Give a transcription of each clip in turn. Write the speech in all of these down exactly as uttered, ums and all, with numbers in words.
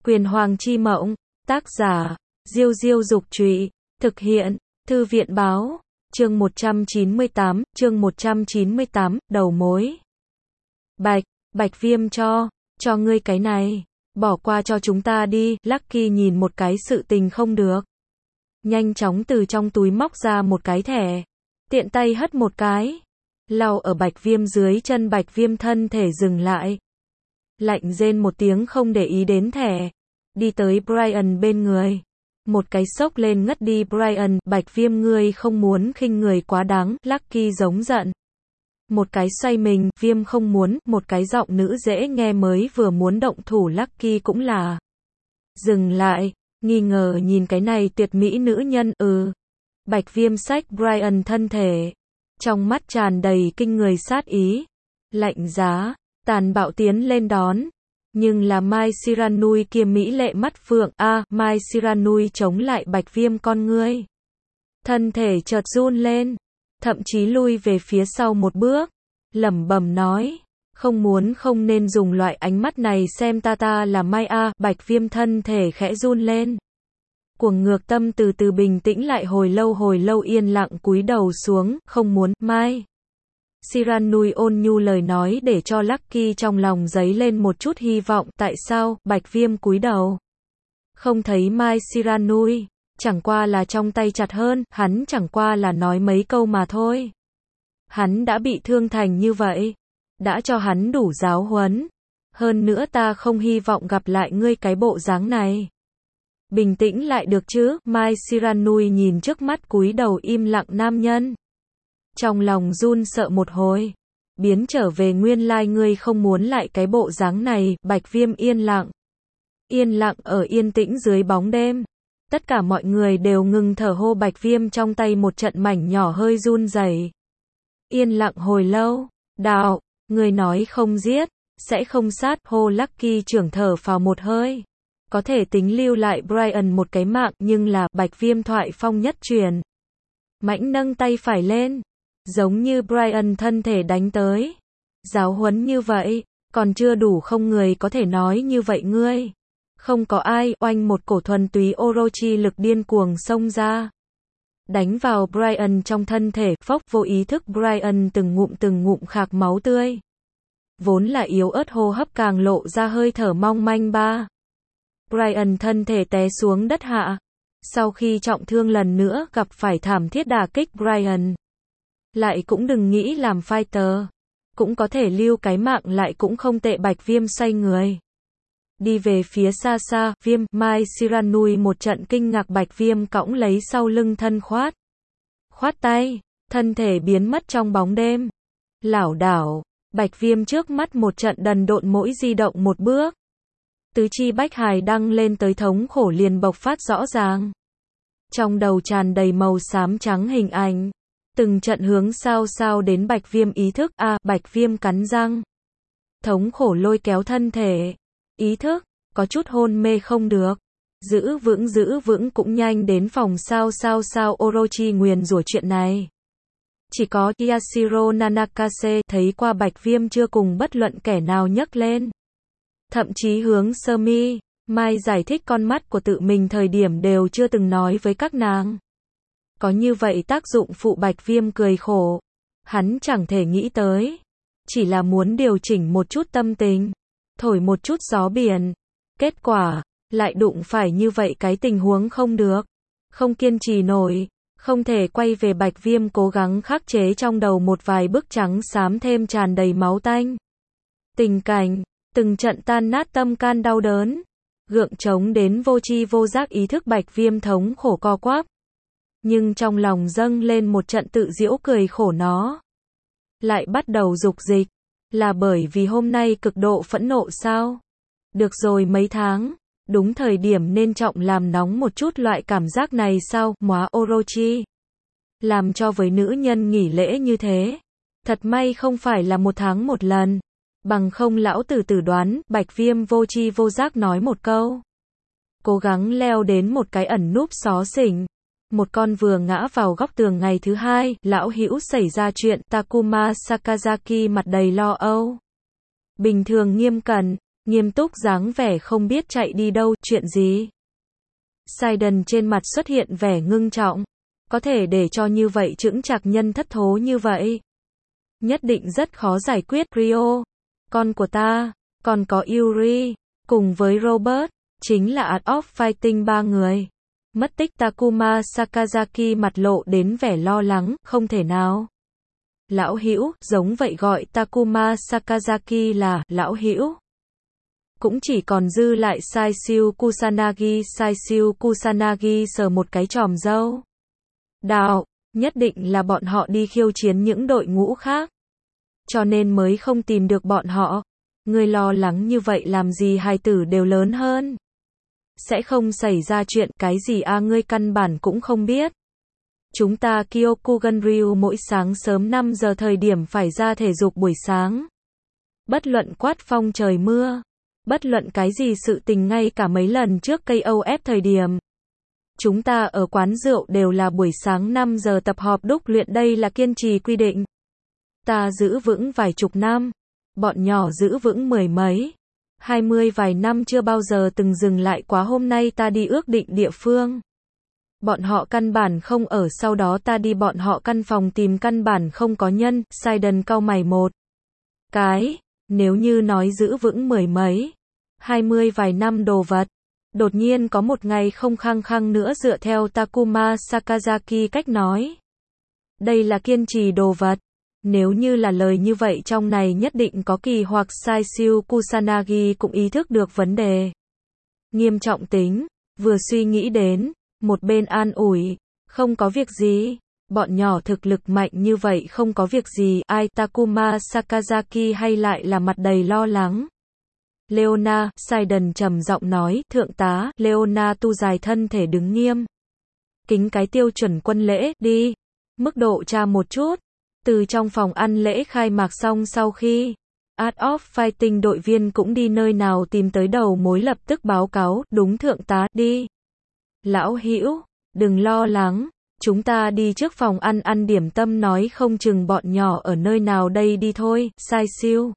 Quyền Hoàng chi mộng, tác giả, Diêu Diêu Dục Trụy, thực hiện, Thư viện Báo, chương một trăm chín mươi tám, chương một trăm chín mươi tám, đầu mối. Bạch, Bạch Viêm cho, cho ngươi cái này, bỏ qua cho chúng ta đi, Lucky nhìn một cái sự tình không được. Nhanh chóng từ trong túi móc ra một cái thẻ, tiện tay hất một cái, lau ở Bạch Viêm dưới chân. Bạch Viêm thân thể dừng lại. Lạnh rên một tiếng không để ý đến thẻ, đi tới Brian bên người. Một cái xốc lên ngất đi Brian, Bạch Viêm ngươi không muốn khinh người quá đáng, Lucky giống giận. Một cái xoay mình, Viêm không muốn, một cái giọng nữ dễ nghe mới vừa muốn động thủ Lucky cũng là. Dừng lại, nghi ngờ nhìn cái này tuyệt mỹ nữ nhân, ừ. Bạch Viêm xách Brian thân thể, trong mắt tràn đầy kinh người sát ý, lạnh giá, tàn bạo tiến lên đón. Nhưng là Mai Siranui kia mỹ lệ mắt phượng, a, à, Mai Siranui chống lại Bạch Viêm con ngươi. Thân thể chợt run lên, thậm chí lui về phía sau một bước, lẩm bẩm nói, không muốn không nên dùng loại ánh mắt này xem ta ta là Mai a, à. Bạch Viêm thân thể khẽ run lên. Cuồng ngược tâm từ từ bình tĩnh lại, hồi lâu hồi lâu yên lặng cúi đầu xuống, không muốn, Mai. Siranui ôn nhu lời nói để cho Lucky trong lòng dấy lên một chút hy vọng. Tại sao? Bạch Viêm cúi đầu, không thấy Mai Siranui, chẳng qua là trong tay chặt hơn, hắn chẳng qua là nói mấy câu mà thôi. Hắn đã bị thương thành như vậy, đã cho hắn đủ giáo huấn. Hơn nữa ta không hy vọng gặp lại ngươi cái bộ dáng này. Bình tĩnh lại được chứ? Mai Siranui nhìn trước mắt cúi đầu im lặng nam nhân, trong lòng run sợ một hồi, biến trở về nguyên lai ngươi không muốn lại cái bộ dáng này. Bạch Viêm yên lặng, yên lặng ở yên tĩnh dưới bóng đêm. Tất cả mọi người đều ngừng thở hô. Bạch Viêm trong tay một trận mảnh nhỏ hơi run rẩy. Yên lặng hồi lâu, đạo, người nói không giết, sẽ không sát, hô. Lucky trưởng thở phào một hơi, có thể tính lưu lại Brian một cái mạng, nhưng là, Bạch Viêm thoại phong nhất truyền. Mãnh nâng tay phải lên, giống như Brian thân thể đánh tới. Giáo huấn như vậy, còn chưa đủ không? Người có thể nói như vậy ngươi. Không có ai, oanh một cổ thuần túy Orochi lực điên cuồng xông ra, đánh vào Brian trong thân thể, phốc, vô ý thức Brian từng ngụm từng ngụm khạc máu tươi. Vốn là yếu ớt hô hấp càng lộ ra hơi thở mong manh ba. Brian thân thể té xuống đất hạ. Sau khi trọng thương lần nữa gặp phải thảm thiết đả kích, Brian lại cũng đừng nghĩ làm fighter, cũng có thể lưu cái mạng lại cũng không tệ. Bạch Viêm xoay người, đi về phía xa xa. Viêm, Mai Siranui một trận kinh ngạc. Bạch Viêm cõng lấy sau lưng thân khoát, khoát tay, thân thể biến mất trong bóng đêm. Lảo đảo, Bạch Viêm trước mắt một trận đần độn, mỗi di động một bước, tứ chi bách hài đăng lên tới thống khổ liền bộc phát rõ ràng. Trong đầu tràn đầy màu xám trắng hình ảnh, từng trận hướng sao sao đến Bạch Viêm ý thức. A, à, Bạch Viêm cắn răng, thống khổ lôi kéo thân thể, ý thức, có chút hôn mê không được. Giữ vững giữ vững cũng nhanh đến phòng sao sao sao. Orochi nguyền rủa chuyện này, chỉ có Yashiro Nanakase thấy qua. Bạch Viêm chưa cùng bất luận kẻ nào nhắc lên. Thậm chí hướng Sơ Mi, Mai giải thích con mắt của tự mình thời điểm đều chưa từng nói với các nàng. Có như vậy tác dụng phụ. Bạch Viêm cười khổ, hắn chẳng thể nghĩ tới, chỉ là muốn điều chỉnh một chút tâm tình, thổi một chút gió biển. Kết quả, lại đụng phải như vậy cái tình huống không được, không kiên trì nổi, không thể quay về. Bạch Viêm cố gắng khắc chế trong đầu một vài bức trắng xám thêm tràn đầy máu tanh. Tình cảnh, từng trận tan nát tâm can đau đớn, gượng chống đến vô tri vô giác ý thức. Bạch Viêm thống khổ co quắp, nhưng trong lòng dâng lên một trận tự giễu cười khổ. Nó lại bắt đầu dục dịch, là bởi vì hôm nay cực độ phẫn nộ sao? Được rồi, mấy tháng, đúng thời điểm nên trọng làm nóng một chút loại cảm giác này sao? Móa Orochi, làm cho với nữ nhân nghỉ lễ như thế, thật may không phải là một tháng một lần, bằng không lão tử tử đoán. Bạch Viêm vô tri vô giác nói một câu, cố gắng leo đến một cái ẩn núp xó xỉnh. Một con vừa ngã vào góc tường. Ngày thứ hai, lão hữu xảy ra chuyện. Takuma Sakazaki mặt đầy lo âu, bình thường nghiêm cẩn, Nghiêm túc dáng vẻ không biết chạy đi đâu, chuyện gì? Saiden trên mặt xuất hiện vẻ ngưng trọng. Có thể để cho như vậy chững chạc nhân thất thố như vậy. Nhất định rất khó giải quyết. Rio, con của ta, còn có Yuri, cùng với Robert, chính là Art of Fighting ba người. Mất tích Takuma Sakazaki mặt lộ đến vẻ lo lắng, không thể nào. Lão hữu, giống vậy gọi Takuma Sakazaki là lão hữu. Cũng chỉ còn dư lại Saisyu Kusanagi. Saisyu Kusanagi sờ một cái chòm râu. Đạo, nhất định là bọn họ đi khiêu chiến những đội ngũ khác. Cho nên mới không tìm được bọn họ. Ngươi lo lắng như vậy làm gì, hài tử đều lớn hơn. Sẽ không xảy ra chuyện, cái gì a à, ngươi căn bản cũng không biết. Chúng ta Kyokugan-ryu mỗi sáng sớm năm giờ thời điểm phải ra thể dục buổi sáng. Bất luận quát phong trời mưa. Bất luận cái gì sự tình, ngay cả mấy lần trước ca o ép thời điểm. Chúng ta ở quán rượu đều là buổi sáng năm giờ tập họp đúc luyện, đây là kiên trì quy định. Ta giữ vững vài chục năm. Bọn nhỏ giữ vững mười mấy. Hai mươi vài năm chưa bao giờ từng dừng lại quá, hôm nay ta đi ước định địa phương. Bọn họ căn bản không ở, sau đó ta đi bọn họ căn phòng tìm căn bản không có nhân. Saiden cau mày một cái, nếu như nói giữ vững mười mấy, hai mươi vài năm đồ vật, đột nhiên có một ngày không khăng khăng nữa dựa theo Takuma Sakazaki cách nói. Đây là kiên trì đồ vật. Nếu như là lời như vậy trong này nhất định có kỳ hoặc. Saisyu Kusanagi cũng ý thức được vấn đề nghiêm trọng tính, vừa suy nghĩ đến, một bên an ủi, không có việc gì, bọn nhỏ thực lực mạnh như vậy không có việc gì. Ai? Takuma Sakazaki hay lại là mặt đầy lo lắng. Leona, Saiden trầm giọng nói, thượng tá. Leona tu dài thân thể đứng nghiêm. Kính cái tiêu chuẩn quân lễ, đi. Mức độ tra một chút. Từ trong phòng ăn lễ khai mạc xong, sau khi Art of Fighting đội viên cũng đi nơi nào tìm tới đầu mối lập tức báo cáo, đúng thượng tá, đi. Lão hữu, đừng lo lắng, chúng ta đi trước phòng ăn ăn điểm tâm, nói không chừng bọn nhỏ ở nơi nào đây, đi thôi. Saisyu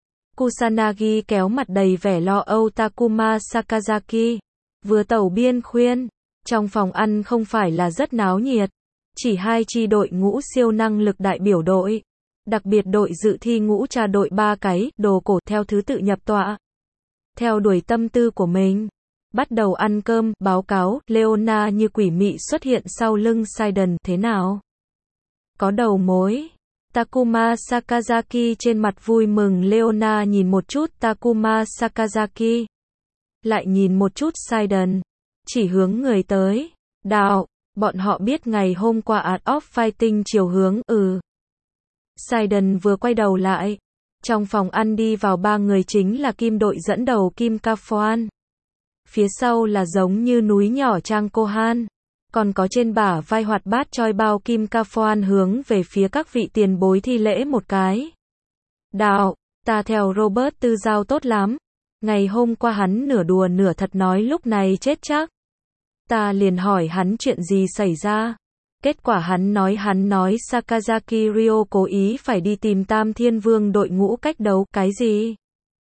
Kusanagi kéo mặt đầy vẻ lo âu Takuma Sakazaki. Vừa tẩu biên khuyên, trong phòng ăn không phải là rất náo nhiệt. Chỉ hai chi đội ngũ siêu năng lực đại biểu đội. Đặc biệt đội dự thi ngũ trà đội ba cái, đồ cổ theo thứ tự nhập tọa. Theo đuổi tâm tư của mình. Bắt đầu ăn cơm, báo cáo, Leona như quỷ mị xuất hiện sau lưng Saiden, thế nào? Có đầu mối. Takuma Sakazaki trên mặt vui mừng. Leona nhìn một chút Takuma Sakazaki. Lại nhìn một chút Saiden. Chỉ hướng người tới. Đạo, bọn họ biết ngày hôm qua Art of Fighting chiều hướng, ừ. Saiden vừa quay đầu lại. Trong phòng ăn đi vào ba người, chính là Kim đội dẫn đầu Kim Kafoan. Phía sau là giống như núi nhỏ Trang Kohan. Còn có trên bả vai hoạt bát Choi Bao Kim Kafoan hướng về phía các vị tiền bối thi lễ một cái. Đạo, ta theo Robert tư giao tốt lắm. Ngày hôm qua hắn nửa đùa nửa thật nói lúc này chết chắc. Ta liền hỏi hắn chuyện gì xảy ra. Kết quả hắn nói hắn nói Sakazaki Ryo cố ý phải đi tìm Tam Thiên Vương đội ngũ cách đấu. Cái gì?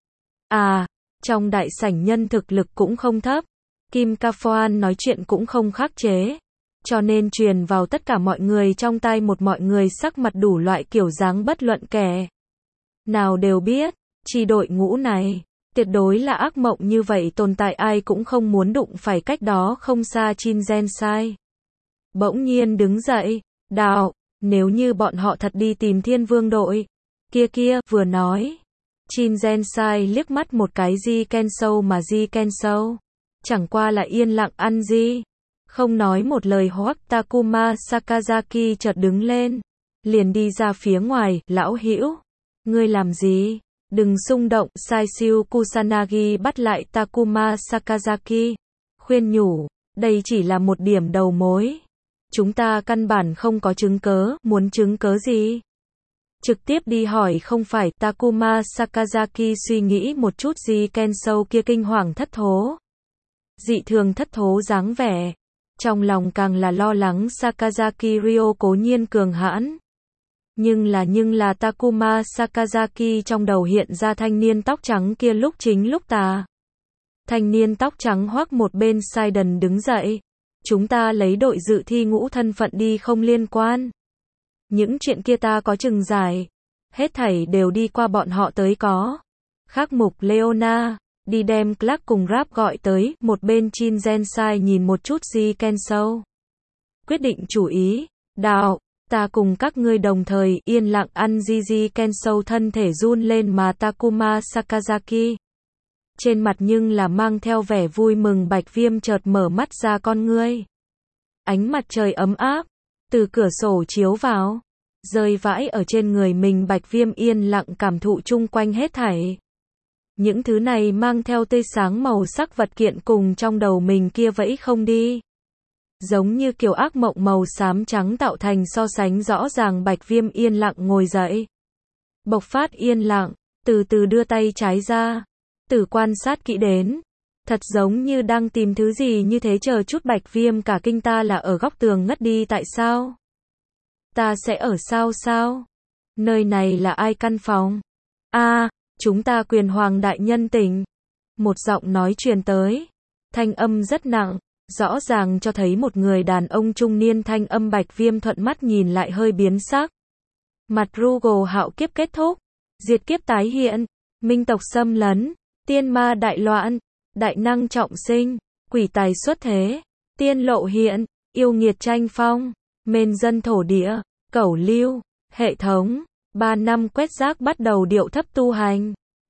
À, trong đại sảnh nhân thực lực cũng không thấp. Kim Kafoan nói chuyện cũng không khắc chế. Cho nên truyền vào tất cả mọi người trong tai, một mọi người sắc mặt đủ loại kiểu dáng, bất luận kẻ nào đều biết, chi đội ngũ này tuyệt đối là ác mộng, như vậy tồn tại ai cũng không muốn đụng phải. Cách đó không xa Shin Gensai bỗng nhiên đứng dậy, đạo, nếu như bọn họ thật đi tìm Thiên Vương đội, kia kia, vừa nói, Shin Gensai liếc mắt một cái Ji Kensou, mà Ji Kensou chẳng qua là yên lặng ăn Ji, không nói một lời. Hoắc Takuma Sakazaki chợt đứng lên, liền đi ra phía ngoài. Lão hữu, ngươi làm gì? Đừng xung động. Saisyu Kusanagi bắt lại Takuma Sakazaki, khuyên nhủ, đây chỉ là một điểm đầu mối. Chúng ta căn bản không có chứng cớ, muốn chứng cớ gì? Trực tiếp đi hỏi không phải. Takuma Sakazaki suy nghĩ một chút. Ji Kensou kia kinh hoàng thất thố. Dị thường thất thố dáng vẻ. Trong lòng càng là lo lắng. Sakazaki Ryo cố nhiên cường hãn. Nhưng là nhưng là Takuma Sakazaki trong đầu hiện ra thanh niên tóc trắng kia lúc chính lúc tà. Thanh niên tóc trắng hoắc một bên Saiden đứng dậy. Chúng ta lấy đội dự thi ngũ thân phận đi không liên quan. Những chuyện kia ta có chừng giải. Hết thảy đều đi qua bọn họ tới có. Khác mục Leona, đi đem Clark cùng Rap gọi tới, một bên Chin Gensai nhìn một chút Ji Kensou. Quyết định chủ ý, đạo, ta cùng các ngươi đồng thời yên lặng ăn Ji Kensou thân thể run lên mà Takuma Sakazaki. Trên mặt nhưng là mang theo vẻ vui mừng Bạch Viêm chợt mở mắt ra con ngươi. Ánh mặt trời ấm áp, từ cửa sổ chiếu vào, rơi vãi ở trên người mình Bạch Viêm yên lặng cảm thụ chung quanh hết thảy. Những thứ này mang theo tươi sáng màu sắc vật kiện cùng trong đầu mình kia vẫy không đi. Giống như kiểu ác mộng màu xám trắng tạo thành so sánh rõ ràng Bạch Viêm yên lặng ngồi dậy. Bộc phát yên lặng, từ từ đưa tay trái ra. Từ quan sát kỹ đến. Thật giống như đang tìm thứ gì như thế chờ chút Bạch Viêm cả kinh ta là ở góc tường ngất đi tại sao? Ta sẽ ở sao sao? Nơi này là ai căn phòng? A, chúng ta quyền hoàng đại nhân tỉnh. Một giọng nói truyền tới. Thanh âm rất nặng, rõ ràng cho thấy một người đàn ông trung niên thanh âm Bạch Viêm thuận mắt nhìn lại hơi biến sắc. Mặt Rugal hạo kiếp kết thúc. Diệt kiếp tái hiện. Minh tộc xâm lấn. Tiên ma đại loạn. Đại năng trọng sinh. Quỷ tài xuất thế. Tiên lộ hiện. Yêu nghiệt tranh phong. Mên dân thổ địa. Cẩu lưu. Hệ thống. Ba năm quét rác bắt đầu điệu thấp tu hành.